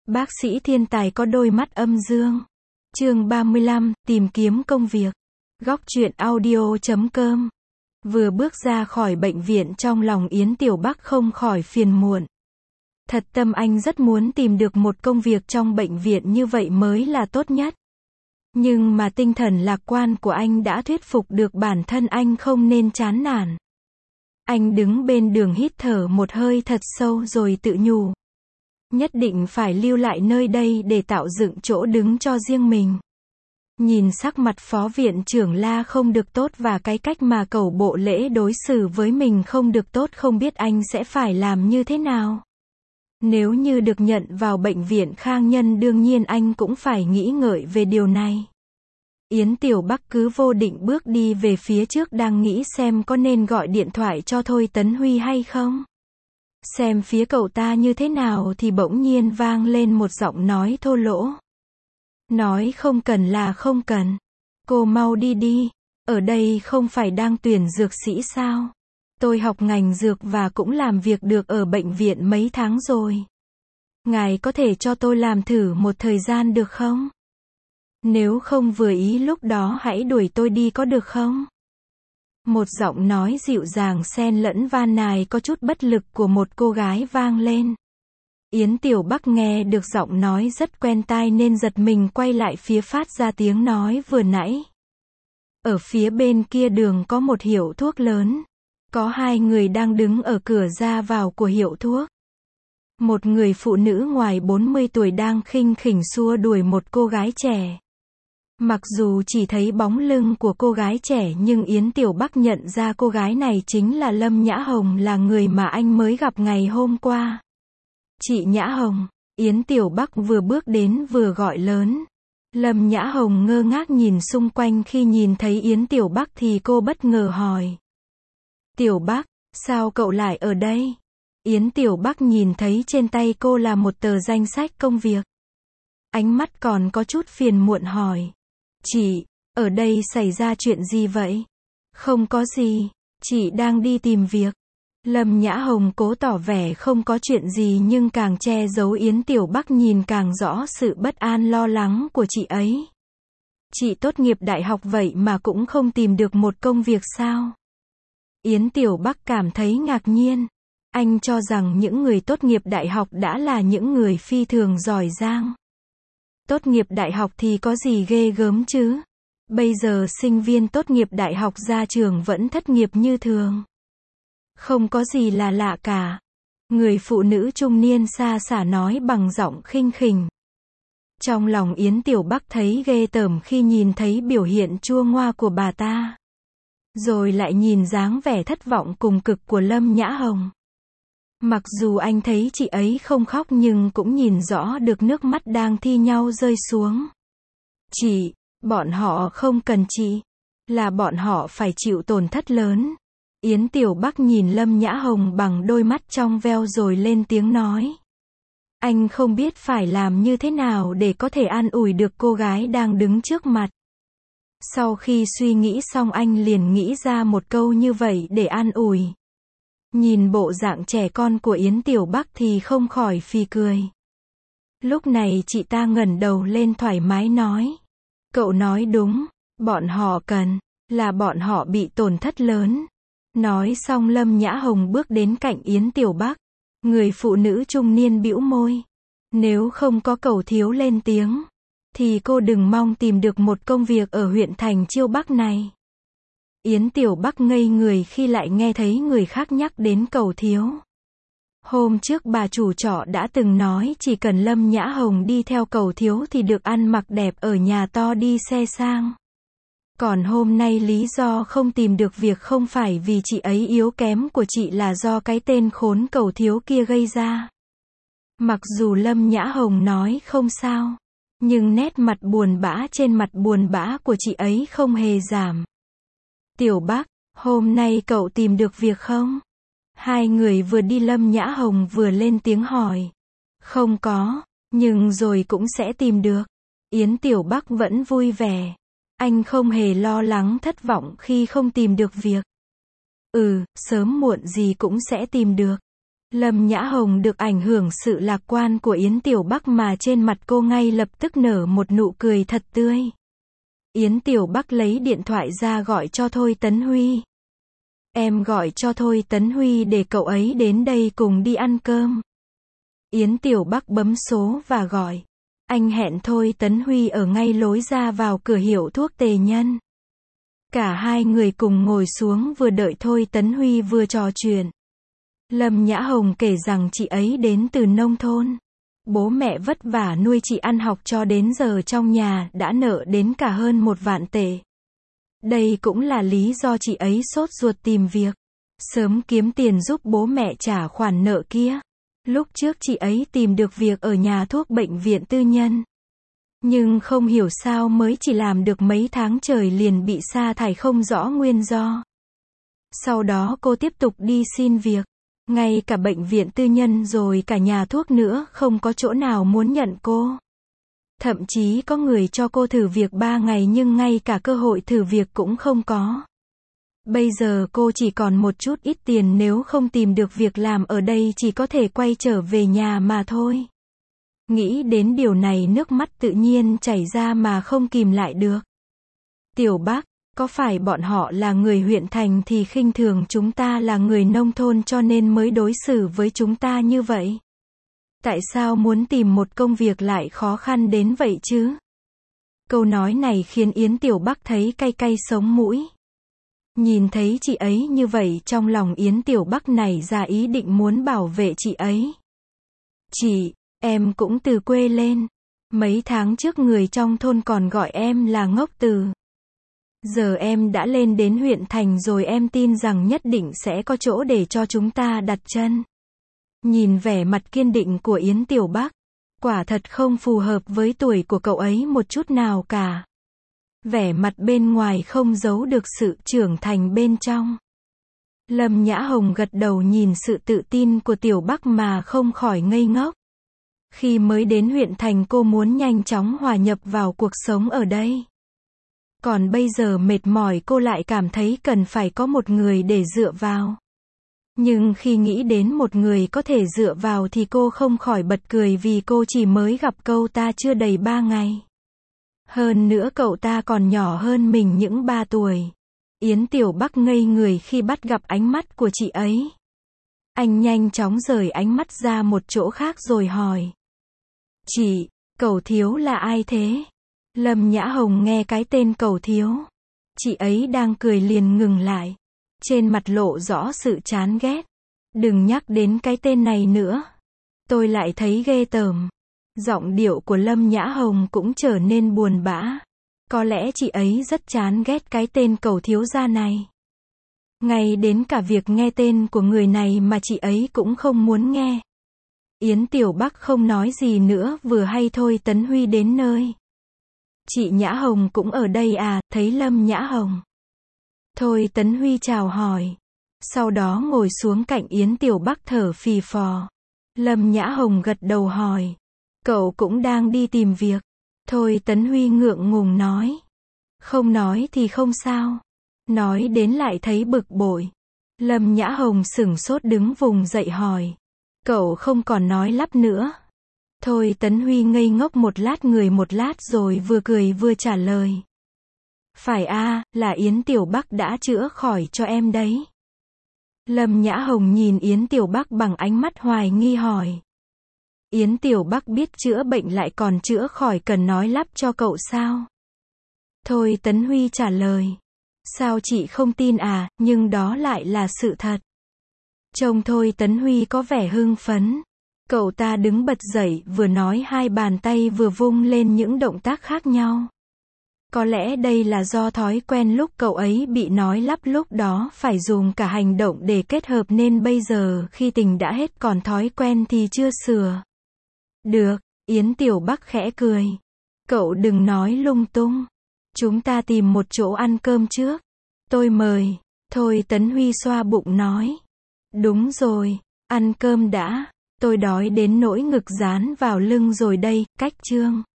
Bác sĩ thiên tài có đôi mắt âm dương. Chương 35, tìm kiếm công việc. Góc truyện audio.com. Vừa bước ra khỏi bệnh viện, trong lòng Yến Tiểu Bắc không khỏi phiền muộn. Thật tâm anh rất muốn tìm được một công việc trong bệnh viện, như vậy mới là tốt nhất. Nhưng mà tinh thần lạc quan của anh đã thuyết phục được bản thân anh không nên chán nản. Anh đứng bên đường hít thở một hơi thật sâu rồi tự nhủ. Nhất định phải lưu lại nơi đây để tạo dựng chỗ đứng cho riêng mình. Nhìn sắc mặt phó viện trưởng La không được tốt và cái cách mà cẩu bộ lễ đối xử với mình không được tốt, không biết anh sẽ phải làm như thế nào. Nếu như được nhận vào bệnh viện Khang Nhân, đương nhiên anh cũng phải nghĩ ngợi về điều này. Yến Tiểu Bắc cứ vô định bước đi về phía trước, đang nghĩ xem có nên gọi điện thoại cho Thôi Tấn Huy hay không. Xem phía cậu ta như thế nào thì bỗng nhiên vang lên một giọng nói thô lỗ. Nói không cần là không cần. Cô mau đi đi. Ở đây không phải đang tuyển dược sĩ sao? Tôi học ngành dược và cũng làm việc được ở bệnh viện mấy tháng rồi. Ngài có thể cho tôi làm thử một thời gian được không? Nếu không vừa ý lúc đó hãy đuổi tôi đi có được không? Một giọng nói dịu dàng xen lẫn van nài có chút bất lực của một cô gái vang lên. Yến Tiểu Bắc nghe được giọng nói rất quen tai nên giật mình quay lại phía phát ra tiếng nói vừa nãy. Ở phía bên kia đường có một hiệu thuốc lớn. Có hai người đang đứng ở cửa ra vào của hiệu thuốc. Một người phụ nữ ngoài 40 tuổi đang khinh khỉnh xua đuổi một cô gái trẻ. Mặc dù chỉ thấy bóng lưng của cô gái trẻ nhưng Yến Tiểu Bắc nhận ra cô gái này chính là Lâm Nhã Hồng, là người mà anh mới gặp ngày hôm qua. Chị Nhã Hồng. Yến Tiểu Bắc vừa bước đến vừa gọi lớn. Lâm Nhã Hồng ngơ ngác nhìn xung quanh, khi nhìn thấy Yến Tiểu Bắc thì cô bất ngờ hỏi. Tiểu Bắc, sao cậu lại ở đây? Yến Tiểu Bắc nhìn thấy trên tay cô là một tờ danh sách công việc. Ánh mắt còn có chút phiền muộn hỏi. Chị, ở đây xảy ra chuyện gì vậy? Không có gì, chị đang đi tìm việc. Lâm Nhã Hồng cố tỏ vẻ không có chuyện gì nhưng càng che giấu Yến Tiểu Bắc nhìn càng rõ sự bất an lo lắng của chị ấy. Chị tốt nghiệp đại học vậy mà cũng không tìm được một công việc sao? Yến Tiểu Bắc cảm thấy ngạc nhiên. Anh cho rằng những người tốt nghiệp đại học đã là những người phi thường giỏi giang. Tốt nghiệp đại học thì có gì ghê gớm chứ? Bây giờ sinh viên tốt nghiệp đại học ra trường vẫn thất nghiệp như thường. Không có gì là lạ cả. Người phụ nữ trung niên xa xả nói bằng giọng khinh khỉnh. Trong lòng Yến Tiểu Bắc thấy ghê tởm khi nhìn thấy biểu hiện chua ngoa của bà ta. Rồi lại nhìn dáng vẻ thất vọng cùng cực của Lâm Nhã Hồng. Mặc dù anh thấy chị ấy không khóc nhưng cũng nhìn rõ được nước mắt đang thi nhau rơi xuống. Chị, bọn họ không cần chị. Là bọn họ phải chịu tổn thất lớn. Yến Tiểu Bắc nhìn Lâm Nhã Hồng bằng đôi mắt trong veo rồi lên tiếng nói. Anh không biết phải làm như thế nào để có thể an ủi được cô gái đang đứng trước mặt. Sau khi suy nghĩ xong anh liền nghĩ ra một câu như vậy để an ủi. Nhìn bộ dạng trẻ con của Yến Tiểu Bắc thì không khỏi phì cười. Lúc này chị ta ngẩng đầu lên thoải mái nói. Cậu nói đúng, bọn họ cần, là bọn họ bị tổn thất lớn. Nói xong Lâm Nhã Hồng bước đến cạnh Yến Tiểu Bắc. Người phụ nữ trung niên bĩu môi. Nếu không có cậu thiếu lên tiếng, thì cô đừng mong tìm được một công việc ở huyện thành Chiêu Bắc này. Yến Tiểu Bắc ngây người khi lại nghe thấy người khác nhắc đến Cầu Thiếu. Hôm trước bà chủ trọ đã từng nói chỉ cần Lâm Nhã Hồng đi theo Cầu Thiếu thì được ăn mặc đẹp, ở nhà to, đi xe sang. Còn hôm nay lý do không tìm được việc không phải vì chị ấy yếu kém của chị, là do cái tên khốn Cầu Thiếu kia gây ra. Mặc dù Lâm Nhã Hồng nói không sao, nhưng nét mặt buồn bã trên mặt buồn bã của chị ấy không hề giảm. Tiểu Bắc, hôm nay cậu tìm được việc không? Hai người vừa đi Lâm Nhã Hồng vừa lên tiếng hỏi. Không có, nhưng rồi cũng sẽ tìm được. Yến Tiểu Bắc vẫn vui vẻ. Anh không hề lo lắng thất vọng khi không tìm được việc. Sớm muộn gì cũng sẽ tìm được. Lâm Nhã Hồng được ảnh hưởng sự lạc quan của Yến Tiểu Bắc mà trên mặt cô ngay lập tức nở một nụ cười thật tươi. Yến Tiểu Bắc lấy điện thoại ra gọi cho Thôi Tấn Huy. Em gọi cho Thôi Tấn Huy để cậu ấy đến đây cùng đi ăn cơm. Yến Tiểu Bắc bấm số và gọi. Anh hẹn Thôi Tấn Huy ở ngay lối ra vào cửa hiệu thuốc Tề Nhân. Cả hai người cùng ngồi xuống vừa đợi Thôi Tấn Huy vừa trò chuyện. Lâm Nhã Hồng kể rằng chị ấy đến từ nông thôn. Bố mẹ vất vả nuôi chị ăn học cho đến giờ trong nhà đã nợ đến cả hơn 1 vạn tệ. Đây cũng là lý do chị ấy sốt ruột tìm việc. Sớm kiếm tiền giúp bố mẹ trả khoản nợ kia. Lúc trước chị ấy tìm được việc ở nhà thuốc bệnh viện tư nhân. Nhưng không hiểu sao mới chỉ làm được mấy tháng trời liền bị sa thải không rõ nguyên do. Sau đó cô tiếp tục đi xin việc. Ngay cả bệnh viện tư nhân rồi cả nhà thuốc nữa không có chỗ nào muốn nhận cô. Thậm chí có người cho cô thử việc 3 ngày nhưng ngay cả cơ hội thử việc cũng không có. Bây giờ cô chỉ còn một chút ít tiền, nếu không tìm được việc làm ở đây chỉ có thể quay trở về nhà mà thôi. Nghĩ đến điều này nước mắt tự nhiên chảy ra mà không kìm lại được. Tiểu Bắc, có phải bọn họ là người huyện thành thì khinh thường chúng ta là người nông thôn cho nên mới đối xử với chúng ta như vậy? Tại sao muốn tìm một công việc lại khó khăn đến vậy chứ? Câu nói này khiến Yến Tiểu Bắc thấy cay cay sống mũi. Nhìn thấy chị ấy như vậy trong lòng Yến Tiểu Bắc nảy ra ý định muốn bảo vệ chị ấy. Chị, em cũng từ quê lên. Mấy tháng trước người trong thôn còn gọi em là ngốc từ. Giờ em đã lên đến huyện thành rồi, em tin rằng nhất định sẽ có chỗ để cho chúng ta đặt chân. Nhìn vẻ mặt kiên định của Yến Tiểu Bắc, quả thật không phù hợp với tuổi của cậu ấy một chút nào cả. Vẻ mặt bên ngoài không giấu được sự trưởng thành bên trong. Lâm Nhã Hồng gật đầu nhìn sự tự tin của Tiểu Bắc mà không khỏi ngây ngốc. Khi mới đến huyện thành cô muốn nhanh chóng hòa nhập vào cuộc sống ở đây. Còn bây giờ mệt mỏi cô lại cảm thấy cần phải có một người để dựa vào. Nhưng khi nghĩ đến một người có thể dựa vào thì cô không khỏi bật cười vì cô chỉ mới gặp cậu ta chưa đầy 3 ngày. Hơn nữa cậu ta còn nhỏ hơn mình những 3 tuổi. Yến Tiểu Bắc ngây người khi bắt gặp ánh mắt của chị ấy. Anh nhanh chóng rời ánh mắt ra một chỗ khác rồi hỏi. Chị, Cẩu Thiếu là ai thế? Lâm Nhã Hồng nghe cái tên Cẩu Thiếu. Chị ấy đang cười liền ngừng lại. Trên mặt lộ rõ sự chán ghét. Đừng nhắc đến cái tên này nữa. Tôi lại thấy ghê tởm. Giọng điệu của Lâm Nhã Hồng cũng trở nên buồn bã. Có lẽ chị ấy rất chán ghét cái tên Cẩu Thiếu gia này. Ngay đến cả việc nghe tên của người này mà chị ấy cũng không muốn nghe. Yến Tiểu Bắc không nói gì nữa, vừa hay Thôi Tấn Huy đến nơi. Chị Nhã Hồng cũng ở đây à? Thấy Lâm Nhã Hồng, Thôi Tấn Huy chào hỏi. Sau đó ngồi xuống cạnh Yến Tiểu Bắc thở phì phò. Lâm Nhã Hồng gật đầu hỏi. Cậu cũng đang đi tìm việc. Thôi Tấn Huy ngượng ngùng nói. Không nói thì không sao. Nói đến lại thấy bực bội. Lâm Nhã Hồng sửng sốt đứng vùng dậy hỏi. Cậu không còn nói lắp nữa. Thôi Tấn Huy ngây ngốc một lát người một lát rồi vừa cười vừa trả lời. Phải a, là Yến Tiểu Bắc đã chữa khỏi cho em đấy. Lâm Nhã Hồng nhìn Yến Tiểu Bắc bằng ánh mắt hoài nghi hỏi. Yến Tiểu Bắc biết chữa bệnh lại còn chữa khỏi, cần nói lắp cho cậu sao? Thôi Tấn Huy trả lời. Sao chị không tin à, nhưng đó lại là sự thật. Trông Thôi Tấn Huy có vẻ hưng phấn. Cậu ta đứng bật dậy, vừa nói hai bàn tay vừa vung lên những động tác khác nhau. Có lẽ đây là do thói quen lúc cậu ấy bị nói lắp lúc đó phải dùng cả hành động để kết hợp nên bây giờ khi tình đã hết còn thói quen thì chưa sửa. Được, Yến Tiểu Bắc khẽ cười. Cậu đừng nói lung tung. Chúng ta tìm một chỗ ăn cơm trước. Tôi mời. Thôi Tấn Huy xoa bụng nói. Đúng rồi, ăn cơm đã. Tôi đói đến nỗi ngực dán vào lưng rồi đây. Cách chương